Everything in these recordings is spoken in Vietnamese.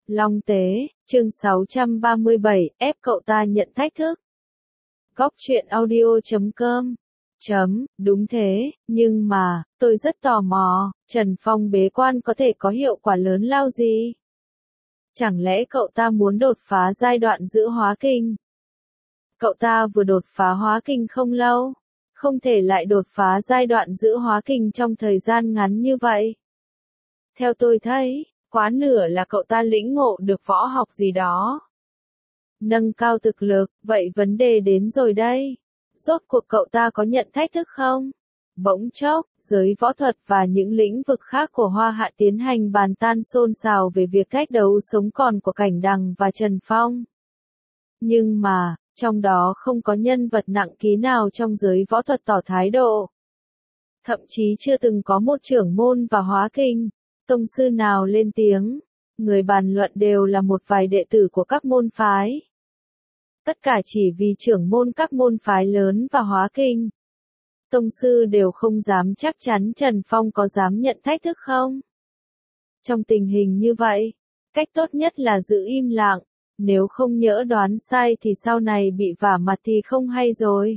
Long Tế, chương 637, ép cậu ta nhận thách thức. Góc truyện audio.com. Đúng thế, nhưng mà, tôi rất tò mò, Trần Phong bế quan có thể có hiệu quả lớn lao gì? Chẳng lẽ cậu ta muốn đột phá giai đoạn giữa hóa kinh? Cậu ta vừa đột phá hóa kinh không lâu, không thể lại đột phá giai đoạn giữa hóa kinh trong thời gian ngắn như vậy. Theo tôi thấy, quá nửa là cậu ta lĩnh ngộ được võ học gì đó. Nâng cao thực lực, vậy vấn đề đến rồi đây. Rốt cuộc cậu ta có nhận thách thức không? Bỗng chốc, giới võ thuật và những lĩnh vực khác của Hoa Hạ tiến hành bàn tan xôn xao về việc cách đấu sống còn của Cảnh Đằng và Trần Phong. Nhưng mà, trong đó không có nhân vật nặng ký nào trong giới võ thuật tỏ thái độ. Thậm chí chưa từng có một trưởng môn và hóa kinh, tông sư nào lên tiếng. Người bàn luận đều là một vài đệ tử của các môn phái. Tất cả chỉ vì trưởng môn các môn phái lớn và hóa kinh. Tông sư đều không dám chắc chắn Trần Phong có dám nhận thách thức không. Trong tình hình như vậy, cách tốt nhất là giữ im lặng, nếu không nhỡ đoán sai thì sau này bị vả mặt thì không hay rồi.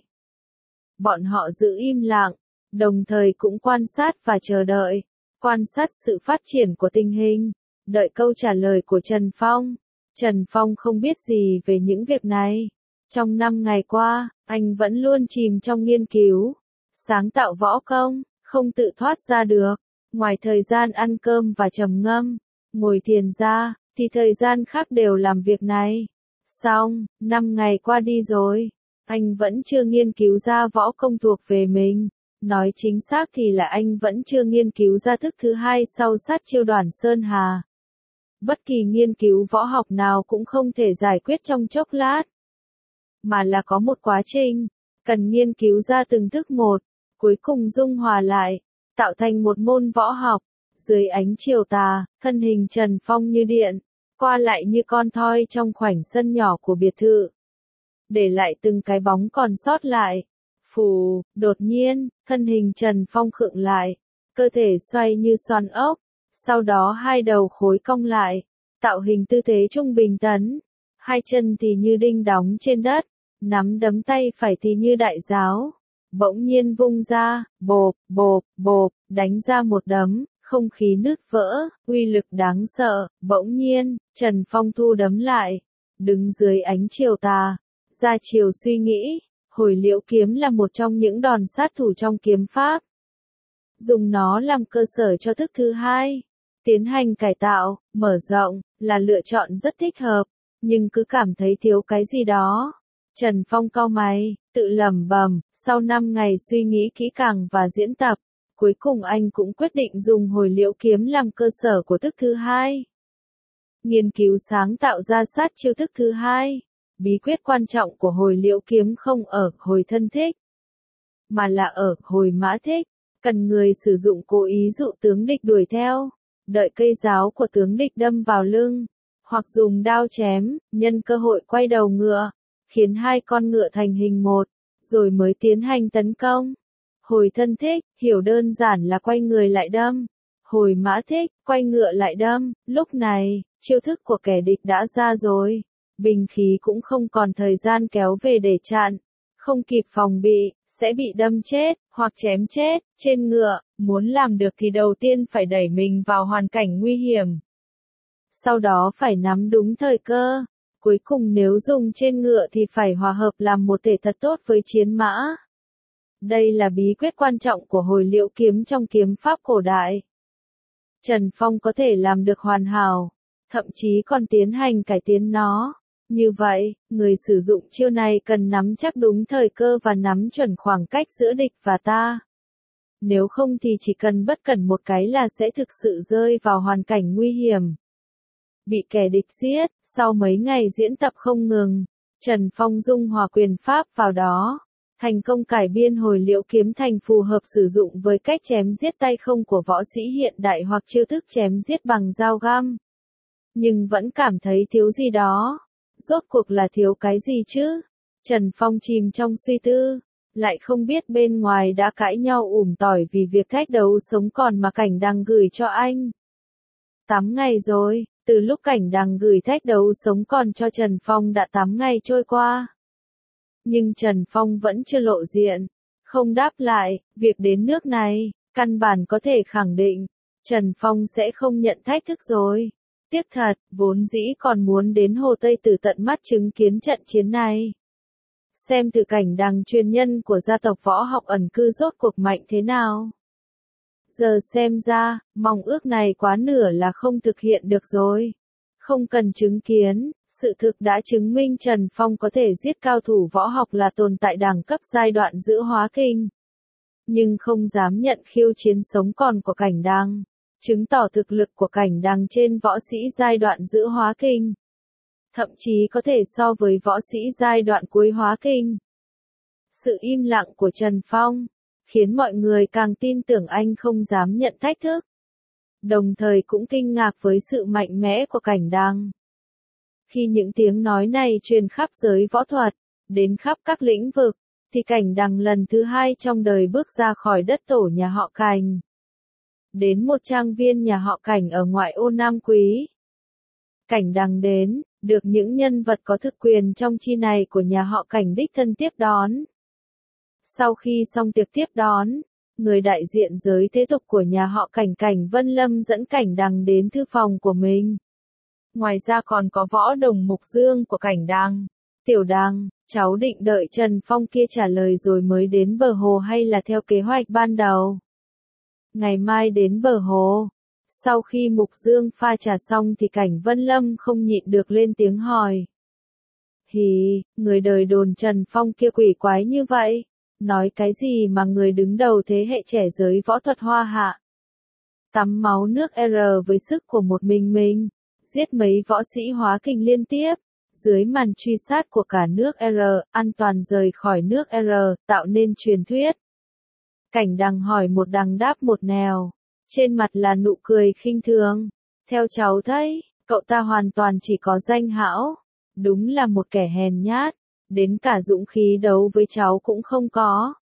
Bọn họ giữ im lặng, đồng thời cũng quan sát và chờ đợi, quan sát sự phát triển của tình hình, đợi câu trả lời của Trần Phong. Trần Phong không biết gì về những việc này. Trong 5 ngày qua, anh vẫn luôn chìm trong nghiên cứu, sáng tạo võ công, không tự thoát ra được. Ngoài thời gian ăn cơm và trầm ngâm, ngồi thiền ra, thì thời gian khác đều làm việc này. Xong, 5 ngày qua đi rồi, anh vẫn chưa nghiên cứu ra võ công thuộc về mình. Nói chính xác thì là anh vẫn chưa nghiên cứu ra thức thứ hai sau sát chiêu Đoàn Sơn Hà. Bất kỳ nghiên cứu võ học nào cũng không thể giải quyết trong chốc lát, mà là có một quá trình, cần nghiên cứu ra từng thức một, cuối cùng dung hòa lại, tạo thành một môn võ học. Dưới ánh chiều tà, thân hình Trần Phong như điện, qua lại như con thoi trong khoảnh sân nhỏ của biệt thự, để lại từng cái bóng còn sót lại. Phù, đột nhiên, thân hình Trần Phong khựng lại, cơ thể xoay như xoắn ốc, sau đó hai đầu khối cong lại, tạo hình tư thế trung bình tấn, hai chân thì như đinh đóng trên đất, nắm đấm tay phải thì như đại giáo, bỗng nhiên vung ra, bộp, bộp, bộp, đánh ra một đấm, không khí nứt vỡ, uy lực đáng sợ. Bỗng nhiên, Trần Phong thu đấm lại, đứng dưới ánh chiều tà, ra chiều suy nghĩ. Hồi liễu kiếm là một trong những đòn sát thủ trong kiếm pháp. Dùng nó làm cơ sở cho thức thứ hai. Tiến hành cải tạo, mở rộng, là lựa chọn rất thích hợp, nhưng cứ cảm thấy thiếu cái gì đó. Trần Phong cau mày, tự lẩm bẩm, sau 5 ngày suy nghĩ kỹ càng và diễn tập, cuối cùng anh cũng quyết định dùng hồi liễu kiếm làm cơ sở của thức thứ hai. Nghiên cứu sáng tạo ra sát chiêu thức thứ hai. Bí quyết quan trọng của hồi liễu kiếm không ở hồi thân thích, mà là ở hồi mã thích. Cần người sử dụng cố ý dụ tướng địch đuổi theo, đợi cây giáo của tướng địch đâm vào lưng, hoặc dùng đao chém, nhân cơ hội quay đầu ngựa, khiến hai con ngựa thành hình một, rồi mới tiến hành tấn công. Hồi thân thích, hiểu đơn giản là quay người lại đâm. Hồi mã thích, quay ngựa lại đâm. Lúc này, chiêu thức của kẻ địch đã ra rồi. Binh khí cũng không còn thời gian kéo về để chặn, không kịp phòng bị, sẽ bị đâm chết, hoặc chém chết, trên ngựa. Muốn làm được thì đầu tiên phải đẩy mình vào hoàn cảnh nguy hiểm. Sau đó phải nắm đúng thời cơ. Cuối cùng nếu dùng trên ngựa thì phải hòa hợp làm một thể thật tốt với chiến mã. Đây là bí quyết quan trọng của hồi liễu kiếm trong kiếm pháp cổ đại. Trần Phong có thể làm được hoàn hảo, thậm chí còn tiến hành cải tiến nó. Như vậy, người sử dụng chiêu này cần nắm chắc đúng thời cơ và nắm chuẩn khoảng cách giữa địch và ta. Nếu không thì chỉ cần bất cẩn một cái là sẽ thực sự rơi vào hoàn cảnh nguy hiểm. Bị kẻ địch giết, sau mấy ngày diễn tập không ngừng, Trần Phong dung hòa quyền pháp vào đó, thành công cải biên hồi liễu kiếm thành phù hợp sử dụng với cách chém giết tay không của võ sĩ hiện đại hoặc chiêu thức chém giết bằng dao găm. Nhưng vẫn cảm thấy thiếu gì đó. Rốt cuộc là thiếu cái gì chứ? Trần Phong chìm trong suy tư, lại không biết bên ngoài đã cãi nhau tỏi vì việc thách đấu sống còn mà Cảnh Đằng gửi cho anh. 8 ngày rồi, Từ lúc Cảnh Đằng gửi thách đấu sống còn cho Trần Phong đã 8 ngày trôi qua. Nhưng Trần Phong vẫn chưa lộ diện, không đáp lại, việc đến nước này, căn bản có thể khẳng định, Trần Phong sẽ không nhận thách thức rồi. Tiếc thật, vốn dĩ còn muốn đến Hồ Tây Tử tận mắt chứng kiến trận chiến này. Xem từ Cảnh Đằng truyền nhân của gia tộc võ học ẩn cư rốt cuộc mạnh thế nào. Giờ xem ra, mong ước này quá nửa là không thực hiện được rồi. Không cần chứng kiến, sự thực đã chứng minh Trần Phong có thể giết cao thủ võ học là tồn tại đẳng cấp giai đoạn giữa hóa kinh. Nhưng không dám nhận khiêu chiến sống còn của Cảnh Đằng, chứng tỏ thực lực của Cảnh Đằng trên võ sĩ giai đoạn giữa hóa kinh. Thậm chí có thể so với võ sĩ giai đoạn cuối hóa kinh. Sự im lặng của Trần Phong khiến mọi người càng tin tưởng anh không dám nhận thách thức. Đồng thời cũng kinh ngạc với sự mạnh mẽ của Cảnh Đằng. Khi những tiếng nói này truyền khắp giới võ thuật, đến khắp các lĩnh vực, thì Cảnh Đằng lần thứ 2 trong đời bước ra khỏi đất tổ nhà họ Cảnh. Đến một trang viên nhà họ Cảnh ở ngoại ô Nam Quý. Cảnh Đằng đến, được những nhân vật có thực quyền trong chi này của nhà họ Cảnh đích thân tiếp đón. Sau khi xong tiệc tiếp đón, người đại diện giới thế tục của nhà họ Cảnh Cảnh Vân Lâm dẫn Cảnh Đằng đến thư phòng của mình. Ngoài ra còn có võ đồng Mục Dương của Cảnh Đằng. Tiểu Đằng, cháu định đợi Trần Phong kia trả lời rồi mới đến bờ hồ hay là theo kế hoạch ban đầu? Ngày mai đến bờ hồ. Sau khi Mục Dương pha trà xong thì Cảnh Vân Lâm không nhịn được lên tiếng hỏi. Hì, người đời đồn Trần Phong kia quỷ quái như vậy. Nói cái gì mà người đứng đầu thế hệ trẻ giới võ thuật Hoa Hạ. Tắm máu nước R với sức của một mình, giết mấy võ sĩ hóa kinh liên tiếp, dưới màn truy sát của cả nước R, an toàn rời khỏi nước R, tạo nên truyền thuyết. Cảnh Đằng hỏi một đằng đáp một nẻo, trên mặt là nụ cười khinh thường. Theo cháu thấy, cậu ta hoàn toàn chỉ có danh hão, đúng là một kẻ hèn nhát. Đến cả dũng khí đấu với cháu cũng không có.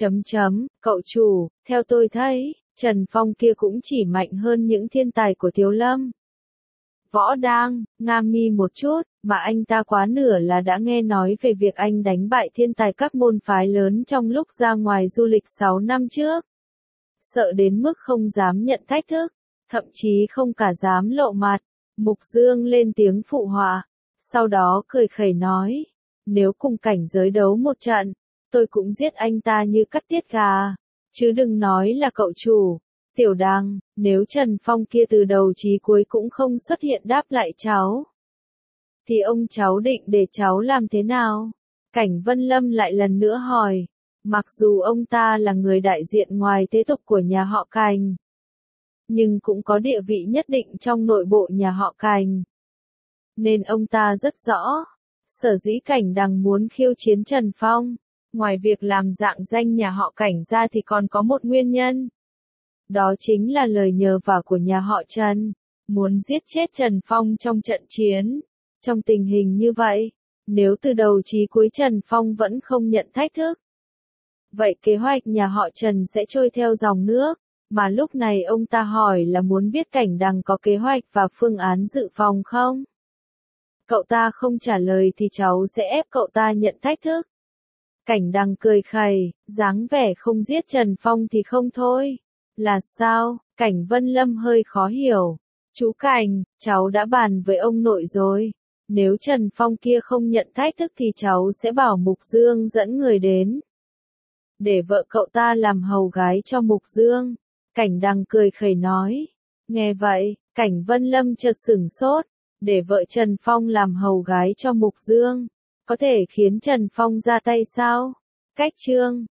Cậu chủ, theo tôi thấy, Trần Phong kia cũng chỉ mạnh hơn những thiên tài của Thiếu Lâm. Võ đang, nga mi một chút, mà anh ta quá nửa là đã nghe nói về việc anh đánh bại thiên tài các môn phái lớn trong lúc ra ngoài du lịch 6 năm trước. Sợ đến mức không dám nhận thách thức, thậm chí không cả dám lộ mặt. Mục Dương lên tiếng phụ họa, sau đó cười khẩy nói. Nếu cùng cảnh giới đấu một trận, tôi cũng giết anh ta như cắt tiết gà. Chứ đừng nói là cậu chủ. Tiểu Đằng, nếu Trần Phong kia từ đầu chí cuối cũng không xuất hiện đáp lại cháu, thì ông cháu định để cháu làm thế nào? Cảnh Vân Lâm lại lần nữa hỏi. Mặc dù ông ta là người đại diện ngoài thế tục của nhà họ Cảnh, nhưng cũng có địa vị nhất định trong nội bộ nhà họ Cảnh. Nên ông ta rất rõ. Sở dĩ Cảnh Đằng muốn khiêu chiến Trần Phong, ngoài việc làm dạng danh nhà họ Cảnh ra thì còn có một nguyên nhân. Đó chính là lời nhờ vả của nhà họ Trần, muốn giết chết Trần Phong trong trận chiến. Trong tình hình như vậy, nếu từ đầu chí cuối Trần Phong vẫn không nhận thách thức, vậy kế hoạch nhà họ Trần sẽ trôi theo dòng nước. Mà lúc này ông ta hỏi là muốn biết Cảnh Đằng có kế hoạch và phương án dự phòng không? Cậu ta không trả lời thì cháu sẽ ép cậu ta nhận thách thức. Cảnh Đằng cười khẩy, dáng vẻ không giết Trần Phong thì không thôi. Là sao? Cảnh Vân Lâm hơi khó hiểu. Chú Cảnh, cháu đã bàn với ông nội rồi. Nếu Trần Phong kia không nhận thách thức thì cháu sẽ bảo Mục Dương dẫn người đến. Để vợ cậu ta làm hầu gái cho Mục Dương. Cảnh Đằng cười khẩy nói. Nghe vậy, Cảnh Vân Lâm chợt sửng sốt. Để vợ Trần Phong làm hầu gái cho Mục Dương, có thể khiến Trần Phong ra tay sao? Cách chương